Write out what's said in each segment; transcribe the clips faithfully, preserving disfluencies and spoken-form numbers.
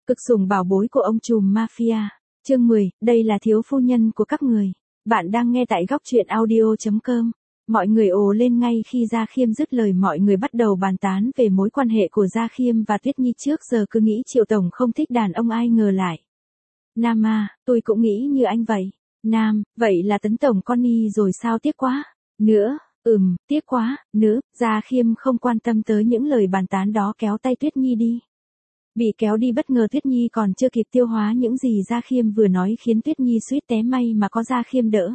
Cực sủng bảo bối của ông trùm mafia. Chương mười, đây là thiếu phu nhân của các người. Bạn đang nghe tại góc truyện audio chấm com. Mọi người ồ lên ngay khi Gia Khiêm dứt lời, mọi người bắt đầu bàn tán về mối quan hệ của Gia Khiêm và Tuyết Nhi. Trước giờ cứ nghĩ Triệu Tổng không thích đàn ông, ai ngờ lại. Nam à, tôi cũng nghĩ như anh vậy. Nam, vậy là Tấn Tổng con Nhi rồi sao, tiếc quá. Nữa, ừm, tiếc quá, nữa. Gia Khiêm không quan tâm tới những lời bàn tán đó, kéo tay Tuyết Nhi đi. Bị kéo đi bất ngờ, Tuyết Nhi còn chưa kịp tiêu hóa những gì Gia Khiêm vừa nói khiến Tuyết Nhi suýt té, may mà có Gia Khiêm đỡ.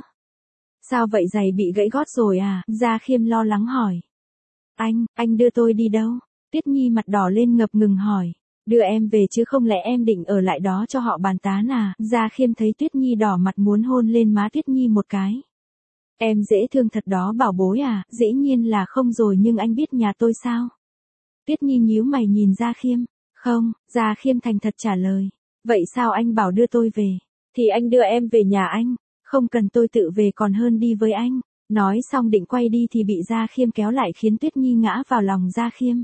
Sao vậy, giày bị gãy gót rồi à? Gia Khiêm lo lắng hỏi. Anh, anh đưa tôi đi đâu? Tuyết Nhi mặt đỏ lên ngập ngừng hỏi. Đưa em về chứ không lẽ em định ở lại đó cho họ bàn tán à? Gia Khiêm thấy Tuyết Nhi đỏ mặt muốn hôn lên má Tuyết Nhi một cái. Em dễ thương thật đó bảo bối à? Dĩ nhiên là không rồi, nhưng anh biết nhà tôi sao? Tuyết Nhi nhíu mày nhìn Gia Khiêm. Không, Gia Khiêm thành thật trả lời. Vậy sao anh bảo đưa tôi về? Thì anh đưa em về nhà anh. Không cần, tôi tự về còn hơn đi với anh. Nói xong định quay đi thì bị Gia Khiêm kéo lại khiến Tuyết Nhi ngã vào lòng Gia Khiêm.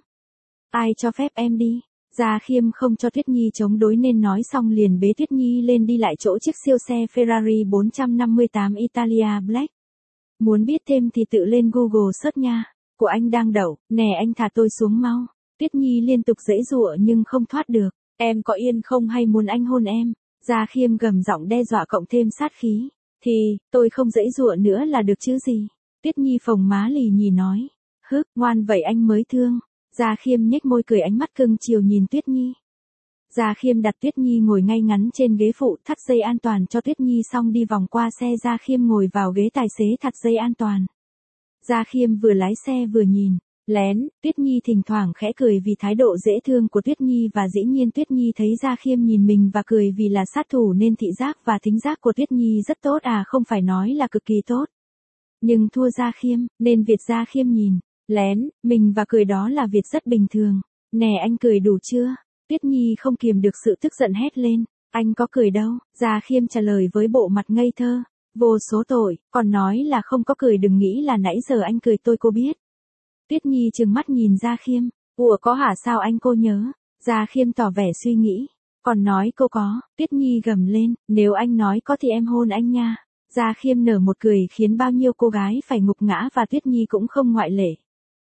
Ai cho phép em đi? Gia Khiêm không cho Tuyết Nhi chống đối nên nói xong liền bế Tuyết Nhi lên đi lại chỗ chiếc siêu xe Ferrari bốn năm tám Italia Black. Muốn biết thêm thì tự lên Google search nha. Của anh đang đậu, nè anh thả tôi xuống mau. Tuyết Nhi liên tục giãy giụa nhưng không thoát được. Em có yên không hay muốn anh hôn em? Gia Khiêm gầm giọng đe dọa cộng thêm sát khí. Thì, tôi không giãy giụa nữa là được chứ gì? Tuyết Nhi phồng má lì nhì nói. Hức, ngoan vậy anh mới thương. Gia Khiêm nhếch môi cười, ánh mắt cưng chiều nhìn Tuyết Nhi. Gia Khiêm đặt Tuyết Nhi ngồi ngay ngắn trên ghế phụ, thắt dây an toàn cho Tuyết Nhi xong đi vòng qua xe. Gia Khiêm ngồi vào ghế tài xế thắt dây an toàn. Gia Khiêm vừa lái xe vừa nhìn. Lén, Tuyết Nhi thỉnh thoảng khẽ cười vì thái độ dễ thương của Tuyết Nhi, và dĩ nhiên Tuyết Nhi thấy Gia Khiêm nhìn mình và cười vì là sát thủ nên thị giác và thính giác của Tuyết Nhi rất tốt, à không phải nói là cực kỳ tốt. Nhưng thua Gia Khiêm, nên việc Gia Khiêm nhìn, lén, mình và cười đó là việc rất bình thường. Nè anh cười đủ chưa? Tuyết Nhi không kiềm được sự tức giận hét lên. Anh có cười đâu? Gia Khiêm trả lời với bộ mặt ngây thơ. Vô số tội, còn nói là không có cười, đừng nghĩ là nãy giờ anh cười tôi cô biết. Tuyết Nhi trừng mắt nhìn Gia Khiêm. Ủa có hả, sao anh cô nhớ? Gia Khiêm tỏ vẻ suy nghĩ. Còn nói cô có. Tuyết Nhi gầm lên. Nếu anh nói có thì em hôn anh nha. Gia Khiêm nở một cười khiến bao nhiêu cô gái phải ngục ngã, và Tuyết Nhi cũng không ngoại lệ.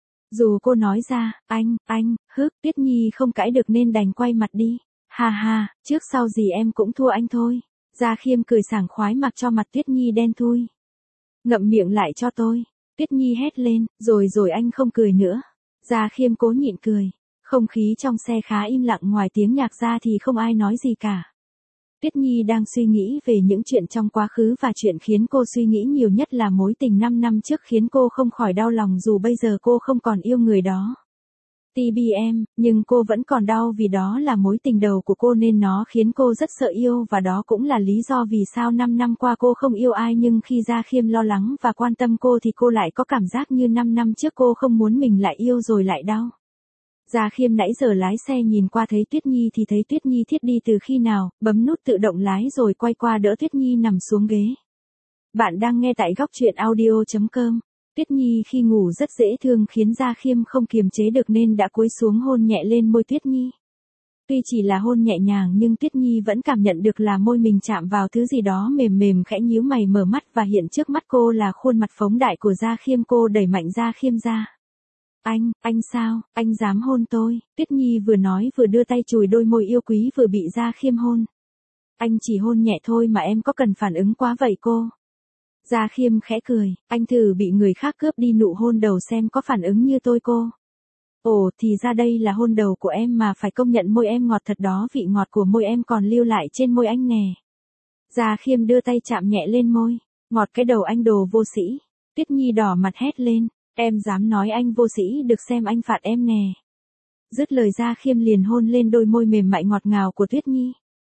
Dù cô nói ra, anh, anh, hức, Tuyết Nhi không cãi được nên đành quay mặt đi. Ha ha, trước sau gì em cũng thua anh thôi. Gia Khiêm cười sảng khoái mặc cho mặt Tuyết Nhi đen thui. Ngậm miệng lại cho tôi. Tuyết Nhi hét lên, rồi rồi anh không cười nữa. Gia Khiêm cố nhịn cười. Không khí trong xe khá im lặng, ngoài tiếng nhạc ra thì không ai nói gì cả. Tuyết Nhi đang suy nghĩ về những chuyện trong quá khứ, và chuyện khiến cô suy nghĩ nhiều nhất là mối tình năm năm trước khiến cô không khỏi đau lòng, dù bây giờ cô không còn yêu người đó. tê bê em, nhưng cô vẫn còn đau vì đó là mối tình đầu của cô nên nó khiến cô rất sợ yêu, và đó cũng là lý do vì sao năm năm qua cô không yêu ai, nhưng khi Gia Khiêm lo lắng và quan tâm cô thì cô lại có cảm giác như năm năm trước cô không muốn mình lại yêu rồi lại đau. Gia Khiêm nãy giờ lái xe nhìn qua thấy Tuyết Nhi thì thấy Tuyết Nhi thiết đi từ khi nào, bấm nút tự động lái rồi quay qua đỡ Tuyết Nhi nằm xuống ghế. Bạn đang nghe tại góc truyện audio chấm com. Tuyết Nhi khi ngủ rất dễ thương khiến Gia Khiêm không kiềm chế được nên đã cúi xuống hôn nhẹ lên môi Tuyết Nhi. Tuy chỉ là hôn nhẹ nhàng nhưng Tuyết Nhi vẫn cảm nhận được là môi mình chạm vào thứ gì đó mềm mềm, khẽ nhíu mày mở mắt và hiện trước mắt cô là khuôn mặt phóng đại của Gia Khiêm. Cô đẩy mạnh Gia Khiêm ra. Anh, anh sao, anh dám hôn tôi? Tuyết Nhi vừa nói vừa đưa tay chùi đôi môi yêu quý vừa bị Gia Khiêm hôn. Anh chỉ hôn nhẹ thôi mà em có cần phản ứng quá vậy cô? Gia Khiêm khẽ cười, anh thử bị người khác cướp đi nụ hôn đầu xem có phản ứng như tôi cô. Ồ, thì ra đây là hôn đầu của em mà, phải công nhận môi em ngọt thật đó, vị ngọt của môi em còn lưu lại trên môi anh nè. Gia Khiêm đưa tay chạm nhẹ lên môi, ngọt cái đầu anh đồ vô sĩ. Tuyết Nhi đỏ mặt hét lên, em dám nói anh vô sĩ, được xem anh phạt em nè. Dứt lời Gia Khiêm liền hôn lên đôi môi mềm mại ngọt ngào của Tuyết Nhi.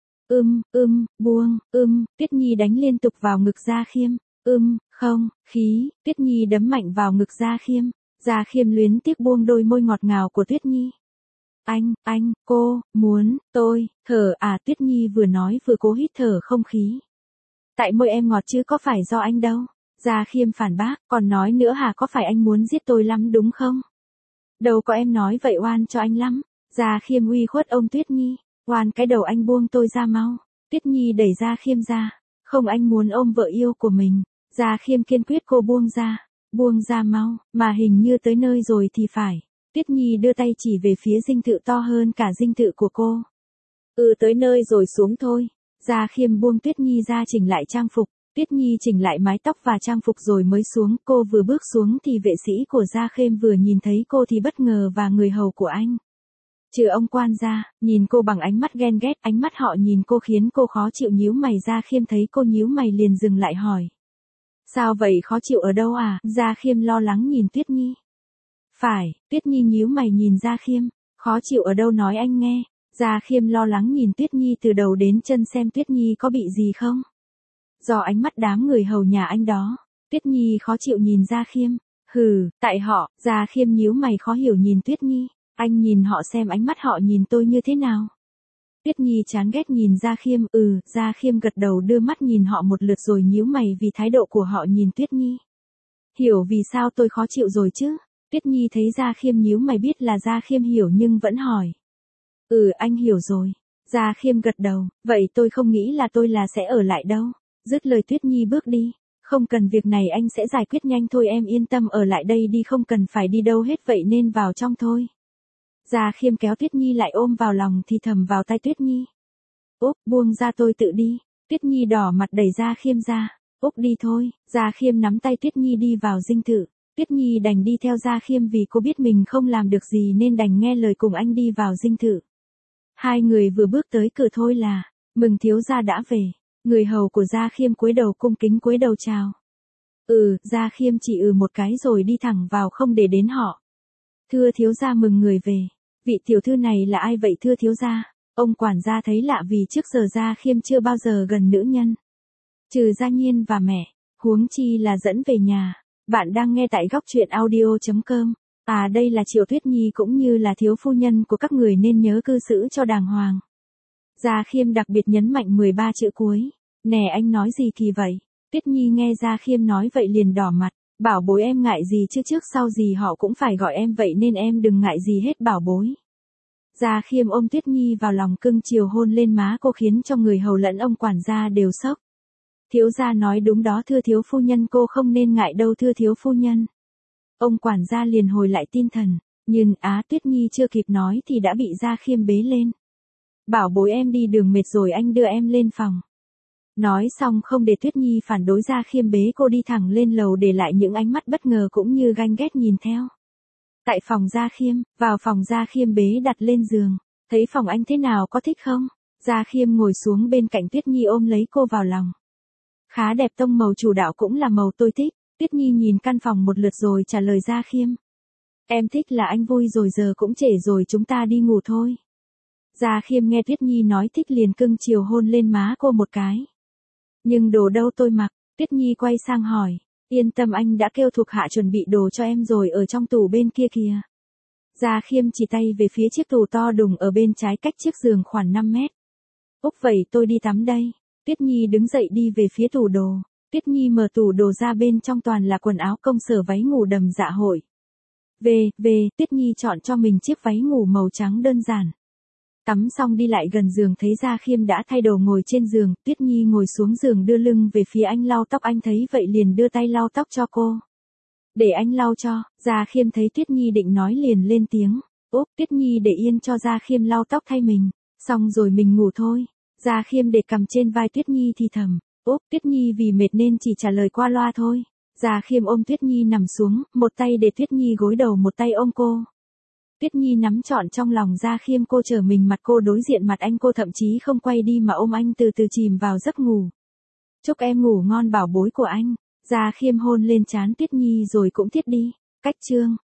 Ưm, ưm, buông, ưm, Tuyết Nhi đánh liên tục vào ngực Gia Khiêm. Ưm, không, khí, Tuyết Nhi đấm mạnh vào ngực Gia Khiêm. Gia Khiêm luyến tiếc buông đôi môi ngọt ngào của Tuyết Nhi. Anh, anh, cô, muốn, tôi, thở à? Tuyết Nhi vừa nói vừa cố hít thở không khí. Tại môi em ngọt chứ có phải do anh đâu. Gia Khiêm phản bác, còn nói nữa hả, có phải anh muốn giết tôi lắm đúng không? Đâu có, em nói vậy oan cho anh lắm. Gia Khiêm uy khuất ông Tuyết Nhi. Ngoan cái đầu anh buông tôi ra mau. Tuyết Nhi đẩy Gia Khiêm ra. Không, anh muốn ôm vợ yêu của mình. Gia Khiêm kiên quyết cô buông ra. Buông ra mau, mà hình như tới nơi rồi thì phải. Tuyết Nhi đưa tay chỉ về phía dinh thự to hơn cả dinh thự của cô. Ừ, tới nơi rồi, xuống thôi. Gia Khiêm buông Tuyết Nhi ra chỉnh lại trang phục. Tuyết Nhi chỉnh lại mái tóc và trang phục rồi mới xuống. Cô vừa bước xuống thì vệ sĩ của Gia Khiêm vừa nhìn thấy cô thì bất ngờ và người hầu của anh. Trừ ông quan ra, nhìn cô bằng ánh mắt ghen ghét, ánh mắt họ nhìn cô khiến cô khó chịu, nhíu mày. Gia Khiêm thấy cô nhíu mày liền dừng lại hỏi. Sao vậy, khó chịu ở đâu à? Gia Khiêm lo lắng nhìn Tuyết Nhi. Phải, Tuyết Nhi nhíu mày nhìn Gia Khiêm. Khó chịu ở đâu nói anh nghe. Gia Khiêm lo lắng nhìn Tuyết Nhi từ đầu đến chân xem Tuyết Nhi có bị gì không. Do ánh mắt đám người hầu nhà anh đó. Tuyết Nhi khó chịu nhìn Gia Khiêm. Hừ, tại họ. Gia Khiêm nhíu mày khó hiểu nhìn Tuyết Nhi. Anh nhìn họ xem ánh mắt họ nhìn tôi như thế nào. Tuyết Nhi chán ghét nhìn Gia Khiêm. Ừ, Gia Khiêm gật đầu đưa mắt nhìn họ một lượt rồi nhíu mày vì thái độ của họ nhìn Tuyết Nhi. Hiểu vì sao tôi khó chịu rồi chứ? Tuyết Nhi thấy Gia Khiêm nhíu mày biết là Gia Khiêm hiểu nhưng vẫn hỏi. Ừ, anh hiểu rồi. Gia Khiêm gật đầu. Vậy tôi không nghĩ là tôi là sẽ ở lại đâu. Dứt lời Tuyết Nhi bước đi. Không cần, việc này anh sẽ giải quyết nhanh thôi, em yên tâm, ở lại đây đi, không cần phải đi đâu hết, vậy nên vào trong thôi. Gia Khiêm kéo Tuyết Nhi lại ôm vào lòng thì thầm vào tai Tuyết Nhi. Úp, buông ra tôi tự đi. Tuyết Nhi đỏ mặt đẩy Gia Khiêm ra. Úp, đi thôi. Gia Khiêm nắm tay Tuyết Nhi đi vào dinh thự. Tuyết Nhi đành đi theo Gia Khiêm vì cô biết mình không làm được gì nên đành nghe lời cùng anh đi vào dinh thự. Hai người vừa bước tới cửa thôi là, mừng thiếu gia đã về. Người hầu của Gia Khiêm cúi đầu cung kính cúi đầu chào. Ừ, Gia Khiêm chỉ ừ một cái rồi đi thẳng vào không để đến họ. Thưa thiếu gia, mừng người về. Vị tiểu thư này là ai vậy thưa thiếu gia? Ông quản gia thấy lạ vì trước giờ Gia Khiêm chưa bao giờ gần nữ nhân. Trừ Gia Nhiên và mẹ, huống chi là dẫn về nhà. Bạn đang nghe tại góc truyện audio chấm com. À, đây là Triệu Tuyết Nhi cũng như là thiếu phu nhân của các người nên nhớ cư xử cho đàng hoàng. Gia Khiêm đặc biệt nhấn mạnh mười ba chữ cuối. Nè, anh nói gì kỳ vậy? Tuyết Nhi nghe Gia Khiêm nói vậy liền đỏ mặt. Bảo bối, em ngại gì chứ, trước sau gì họ cũng phải gọi em vậy nên em đừng ngại gì hết bảo bối. Gia Khiêm ôm Tuyết Nhi vào lòng cưng chiều hôn lên má cô khiến cho người hầu lẫn ông quản gia đều sốc. Thiếu gia nói đúng đó thưa thiếu phu nhân, cô không nên ngại đâu thưa thiếu phu nhân. Ông quản gia liền hồi lại tinh thần, nhưng á Tuyết Nhi chưa kịp nói thì đã bị Gia Khiêm bế lên. Bảo bối, em đi đường mệt rồi, anh đưa em lên phòng. Nói xong không để Tuyết Nhi phản đối, Gia Khiêm bế cô đi thẳng lên lầu để lại những ánh mắt bất ngờ cũng như ganh ghét nhìn theo. Tại phòng Gia Khiêm, vào phòng Gia Khiêm bế đặt lên giường. Thấy phòng anh thế nào, có thích không? Gia Khiêm ngồi xuống bên cạnh Tuyết Nhi ôm lấy cô vào lòng. Khá đẹp, tông màu chủ đạo cũng là màu tôi thích. Tuyết Nhi nhìn căn phòng một lượt rồi trả lời Gia Khiêm. Em thích là anh vui rồi, giờ cũng trễ rồi, chúng ta đi ngủ thôi. Gia Khiêm nghe Tuyết Nhi nói thích liền cưng chiều hôn lên má cô một cái. Nhưng đồ đâu tôi mặc? Tuyết Nhi quay sang hỏi. Yên tâm, anh đã kêu thuộc hạ chuẩn bị đồ cho em rồi, ở trong tủ bên kia kìa. Gia Khiêm chỉ tay về phía chiếc tủ to đùng ở bên trái cách chiếc giường khoảng năm mét. Úc, vậy tôi đi tắm đây. Tuyết Nhi đứng dậy đi về phía tủ đồ. Tuyết Nhi mở tủ đồ ra, bên trong toàn là quần áo công sở, váy ngủ đầm dạ hội. Về, về, Tuyết Nhi chọn cho mình chiếc váy ngủ màu trắng đơn giản. Tắm xong đi lại gần giường thấy Gia Khiêm đã thay đồ ngồi trên giường, Tuyết Nhi ngồi xuống giường đưa lưng về phía anh lau tóc, anh thấy vậy liền đưa tay lau tóc cho cô. Để anh lau cho. Gia Khiêm thấy Tuyết Nhi định nói liền lên tiếng. Úp, Tuyết Nhi để yên cho Gia Khiêm lau tóc thay mình. Xong rồi mình ngủ thôi. Gia Khiêm để cầm trên vai Tuyết Nhi thì thầm. Úp, Tuyết Nhi vì mệt nên chỉ trả lời qua loa thôi. Gia Khiêm ôm Tuyết Nhi nằm xuống, một tay để Tuyết Nhi gối đầu, một tay ôm cô. Tuyết Nhi nắm trọn trong lòng Gia Khiêm, cô trở mình mặt cô đối diện mặt anh, cô thậm chí không quay đi mà ôm anh từ từ chìm vào giấc ngủ. Chúc em ngủ ngon bảo bối của anh. Gia Khiêm hôn lên trán Tuyết Nhi rồi cũng thiết đi. Cách chương